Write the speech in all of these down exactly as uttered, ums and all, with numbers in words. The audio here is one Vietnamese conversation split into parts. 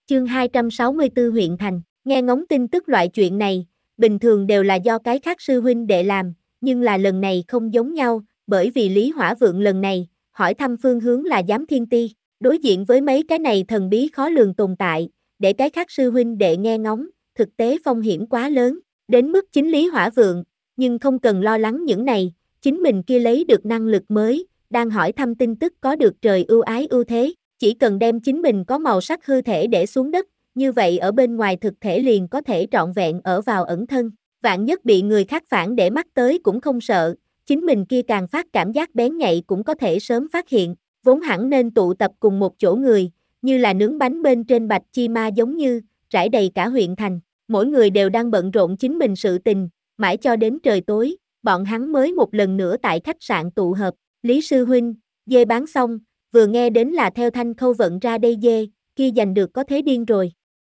Chương hai trăm sáu mươi tư huyện thành, nghe ngóng tin tức loại chuyện này, bình thường đều là do cái khác sư huynh đệ làm, nhưng là lần này không giống nhau, bởi vì Lý Hỏa Vượng lần này, hỏi thăm phương hướng là Giám Thiên Ti, đối diện với mấy cái này thần bí khó lường tồn tại, để cái khác sư huynh đệ nghe ngóng, thực tế phong hiểm quá lớn, đến mức chính Lý Hỏa Vượng, nhưng không cần lo lắng những này, chính mình kia lấy được năng lực mới, đang hỏi thăm tin tức có được trời ưu ái ưu thế. Chỉ cần đem chính mình có màu sắc hư thể để xuống đất, như vậy ở bên ngoài thực thể liền có thể trọn vẹn ở vào ẩn thân, vạn nhất bị người khác phản để mắt tới cũng không sợ, chính mình kia càng phát cảm giác bén nhạy cũng có thể sớm phát hiện, vốn hẳn nên tụ tập cùng một chỗ người, như là nướng bánh bên trên bạch chi ma giống như, rải đầy cả huyện thành, mỗi người đều đang bận rộn chính mình sự tình, mãi cho đến trời tối, bọn hắn mới một lần nữa tại khách sạn tụ hợp, Lý Sư Huynh, dê bán xong, vừa nghe đến là theo Thanh Khâu vận ra đây dê, kia giành được có thế điên rồi.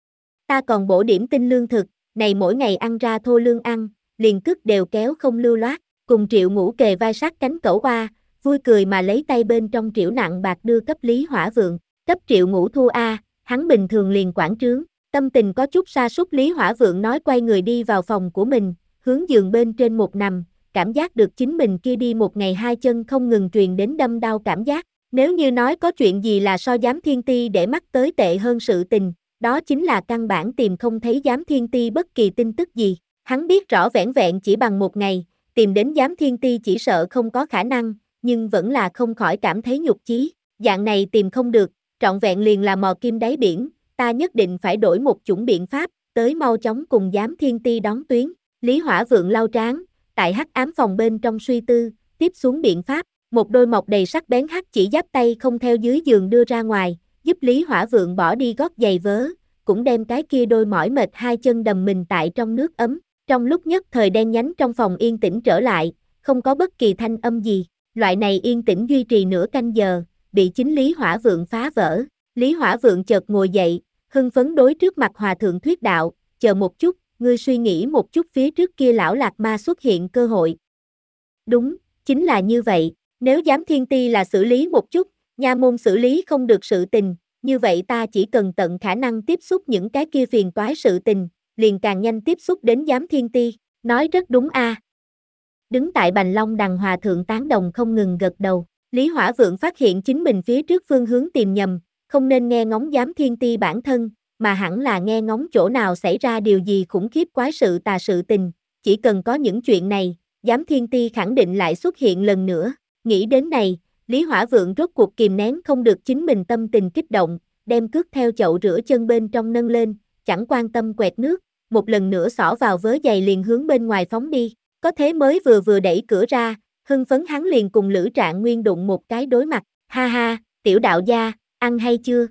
Ta còn bổ điểm tinh lương thực, này mỗi ngày ăn ra thô lương ăn, liền cứt đều kéo không lưu loát, cùng Triệu Ngũ kề vai sát cánh cẩu oa, vui cười mà lấy tay bên trong triệu nặng bạc đưa cấp Lý Hỏa Vượng, cấp Triệu Ngũ thu a, hắn bình thường liền quản trướng, tâm tình có chút sa sút Lý Hỏa Vượng nói quay người đi vào phòng của mình, hướng giường bên trên một nằm, cảm giác được chính mình kia đi một ngày hai chân không ngừng truyền đến đâm đau cảm giác. Nếu như nói có chuyện gì là so Giám Thiên Ti để mắt tới tệ hơn sự tình, đó chính là căn bản tìm không thấy Giám Thiên Ti bất kỳ tin tức gì. Hắn biết rõ vẻn vẹn chỉ bằng một ngày, tìm đến Giám Thiên Ti chỉ sợ không có khả năng, nhưng vẫn là không khỏi cảm thấy nhục chí. Dạng này tìm không được, trọn vẹn liền là mò kim đáy biển, ta nhất định phải đổi một chủng biện pháp, tới mau chóng cùng Giám Thiên Ti đón tuyến. Lý Hỏa Vượng lau trán, tại hắc ám phòng bên trong suy tư, tiếp xuống biện pháp. Một đôi mọc đầy sắc bén hắc chỉ giáp tay không theo dưới giường đưa ra ngoài, giúp Lý Hỏa Vượng bỏ đi gót giày vớ, cũng đem cái kia đôi mỏi mệt hai chân đầm mình tại trong nước ấm. Trong lúc nhất thời đen nhánh trong phòng yên tĩnh trở lại, không có bất kỳ thanh âm gì. Loại này yên tĩnh duy trì nửa canh giờ, bị chính Lý Hỏa Vượng phá vỡ. Lý Hỏa Vượng chợt ngồi dậy, hưng phấn đối trước mặt Hòa Thượng thuyết đạo, chờ một chút, ngươi suy nghĩ một chút phía trước kia lão lạc ma xuất hiện cơ hội. Đúng, chính là như vậy. Nếu Giám Thiên Ti là xử lý một chút, nha môn xử lý không được sự tình, như vậy ta chỉ cần tận khả năng tiếp xúc những cái kia phiền toái sự tình, liền càng nhanh tiếp xúc đến Giám Thiên Ti, nói rất đúng a. À. Đứng tại Bành Long Đằng Hòa Thượng tán đồng không ngừng gật đầu, Lý Hỏa Vượng phát hiện chính mình phía trước phương hướng tìm nhầm, không nên nghe ngóng Giám Thiên Ti bản thân, mà hẳn là nghe ngóng chỗ nào xảy ra điều gì khủng khiếp quái sự tà sự tình, chỉ cần có những chuyện này, Giám Thiên Ti khẳng định lại xuất hiện lần nữa. Nghĩ đến này, Lý Hỏa Vượng rốt cuộc kìm nén không được chính mình tâm tình kích động, đem cước theo chậu rửa chân bên trong nâng lên, chẳng quan tâm quẹt nước, một lần nữa xỏ vào vớ giày liền hướng bên ngoài phóng đi, có thế mới vừa vừa đẩy cửa ra, hưng phấn hắn liền cùng Lữ Trạng Nguyên đụng một cái đối mặt, ha ha, tiểu đạo gia, ăn hay chưa?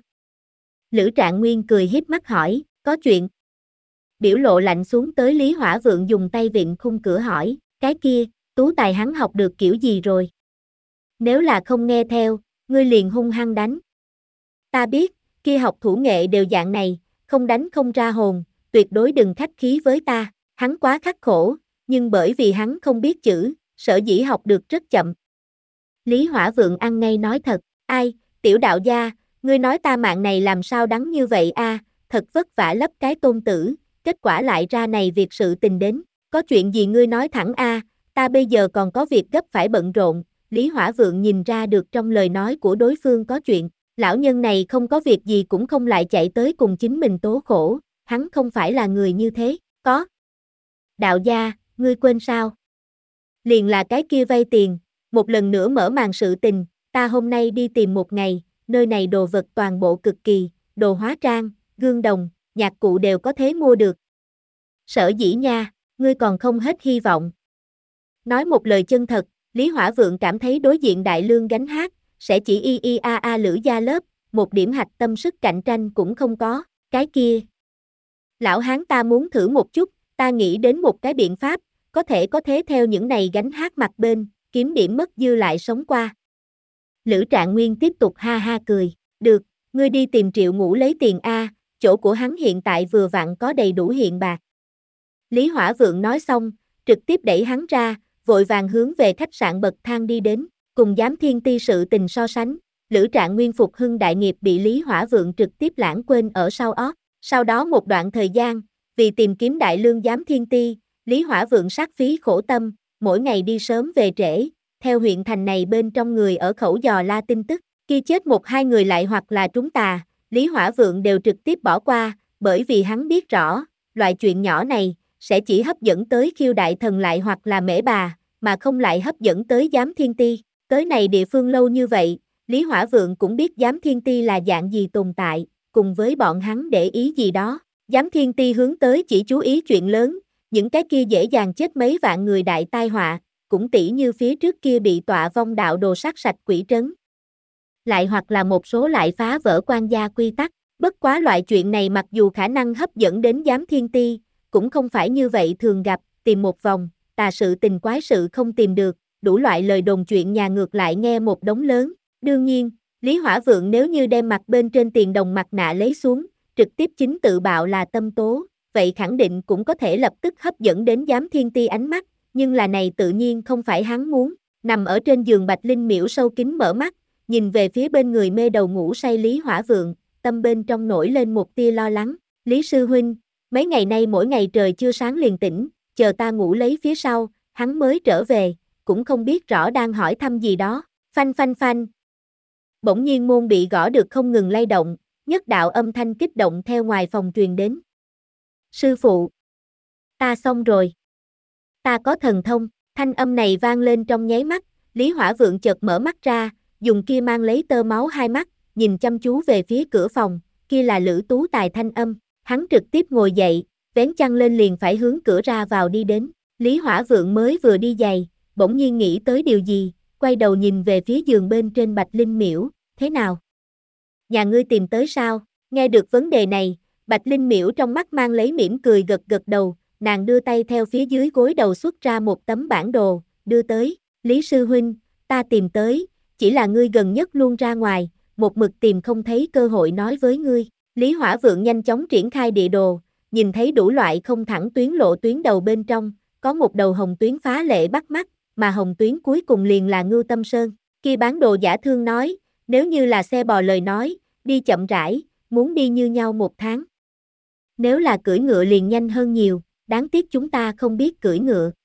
Lữ Trạng Nguyên cười híp mắt hỏi, có chuyện? Biểu lộ lạnh xuống tới Lý Hỏa Vượng dùng tay vịn khung cửa hỏi, cái kia, tú tài hắn học được kiểu gì rồi? Nếu là không nghe theo, ngươi liền hung hăng đánh. Ta biết, kia học thủ nghệ đều dạng này, không đánh không ra hồn, tuyệt đối đừng khách khí với ta, hắn quá khắc khổ, nhưng bởi vì hắn không biết chữ, sở dĩ học được rất chậm. Lý Hỏa Vượng ăn ngay nói thật, ai, tiểu đạo gia, ngươi nói ta mạng này làm sao đắng như vậy a, à, thật vất vả lấp cái tôn tử, kết quả lại ra này việc sự tình đến, có chuyện gì ngươi nói thẳng a, à, ta bây giờ còn có việc gấp phải bận rộn. Lý Hỏa Vượng nhìn ra được trong lời nói của đối phương có chuyện, lão nhân này không có việc gì cũng không lại chạy tới cùng chính mình tố khổ, hắn không phải là người như thế, có. Đạo gia, ngươi quên sao? Liền là cái kia vay tiền, một lần nữa mở màn sự tình, ta hôm nay đi tìm một ngày, nơi này đồ vật toàn bộ cực kỳ, đồ hóa trang, gương đồng, nhạc cụ đều có thể mua được. Sở dĩ nha, ngươi còn không hết hy vọng. Nói một lời chân thật, Lý Hỏa Vượng cảm thấy đối diện đại lương gánh hát, sẽ chỉ y y a a Lữ gia lớp, một điểm hạch tâm sức cạnh tranh cũng không có, cái kia. Lão hán ta muốn thử một chút, ta nghĩ đến một cái biện pháp, có thể có thế theo những này gánh hát mặt bên, kiếm điểm mất dư lại sống qua. Lữ Trạng Nguyên tiếp tục ha ha cười, được, ngươi đi tìm Triệu Ngũ lấy tiền A, chỗ của hắn hiện tại vừa vặn có đầy đủ hiện bạc. Lý Hỏa Vượng nói xong, trực tiếp đẩy hắn ra, vội vàng hướng về khách sạn bậc thang đi đến, cùng Giám Thiên Ti sự tình so sánh, Lữ Trạng Nguyên phục hưng đại nghiệp bị Lý Hỏa Vượng trực tiếp lãng quên ở sau ót. Sau đó một đoạn thời gian, vì tìm kiếm đại lương giám thiên ti, Lý Hỏa Vượng sát phí khổ tâm, mỗi ngày đi sớm về trễ, theo huyện thành này bên trong người ở khẩu dò la tin tức, khi chết một hai người lại hoặc là trúng tà, Lý Hỏa Vượng đều trực tiếp bỏ qua, bởi vì hắn biết rõ, loại chuyện nhỏ này, sẽ chỉ hấp dẫn tới Khiêu Đại Thần lại hoặc là Mễ Bà, mà không lại hấp dẫn tới giám thiên ti. Tới này địa phương lâu như vậy, Lý Hỏa Vượng cũng biết giám thiên ti là dạng gì tồn tại, cùng với bọn hắn để ý gì đó. Giám thiên ti hướng tới chỉ chú ý chuyện lớn, những cái kia dễ dàng chết mấy vạn người đại tai họa, cũng tỉ như phía trước kia bị tọa vong đạo đồ sát sạch quỷ trấn. Lại hoặc là một số lại phá vỡ quan gia quy tắc, bất quá loại chuyện này mặc dù khả năng hấp dẫn đến giám thiên ti, cũng không phải như vậy thường gặp, tìm một vòng, tà sự tình quái sự không tìm được, đủ loại lời đồn chuyện nhà ngược lại nghe một đống lớn. Đương nhiên, Lý Hỏa Vượng nếu như đem mặt bên trên tiền đồng mặt nạ lấy xuống, trực tiếp chính tự bạo là tâm tố, vậy khẳng định cũng có thể lập tức hấp dẫn đến giám thiên ti ánh mắt, nhưng là này tự nhiên không phải hắn muốn. Nằm ở trên giường Bạch Linh Miễu sâu kín mở mắt, nhìn về phía bên người mê đầu ngủ say Lý Hỏa Vượng, tâm bên trong nổi lên một tia lo lắng. Lý sư huynh, mấy ngày nay mỗi ngày trời chưa sáng liền tỉnh, chờ ta ngủ lấy phía sau, hắn mới trở về, cũng không biết rõ đang hỏi thăm gì đó. Phanh phanh phanh. Bỗng nhiên môn bị gõ được không ngừng lay động, nhất đạo âm thanh kích động theo ngoài phòng truyền đến. Sư phụ, ta xong rồi. Ta có thần thông. Thanh âm này vang lên trong nháy mắt, Lý Hỏa Vượng chợt mở mắt ra, dùng kia mang lấy tơ máu hai mắt, nhìn chăm chú về phía cửa phòng, kia là Lữ Tú Tài thanh âm, hắn trực tiếp ngồi dậy, vén chăn lên liền phải hướng cửa ra vào đi đến. Lý Hỏa Vượng mới vừa đi giày, bỗng nhiên nghĩ tới điều gì, quay đầu nhìn về phía giường bên trên Bạch Linh Miễu, thế nào? Nhà ngươi tìm tới sao? Nghe được vấn đề này, Bạch Linh Miễu trong mắt mang lấy mỉm cười gật gật đầu, nàng đưa tay theo phía dưới gối đầu xuất ra một tấm bản đồ, đưa tới, Lý sư huynh, ta tìm tới, chỉ là ngươi gần nhất luôn ra ngoài, một mực tìm không thấy cơ hội nói với ngươi. Lý Hỏa Vượng nhanh chóng triển khai địa đồ, nhìn thấy đủ loại không thẳng tuyến lộ tuyến đầu bên trong, có một đầu hồng tuyến phá lệ bắt mắt, mà hồng tuyến cuối cùng liền là Ngưu Tâm Sơn. Khi bán đồ giả thương nói, nếu như là xe bò lời nói, đi chậm rãi, muốn đi như nhau một tháng. Nếu là cưỡi ngựa liền nhanh hơn nhiều, đáng tiếc chúng ta không biết cưỡi ngựa.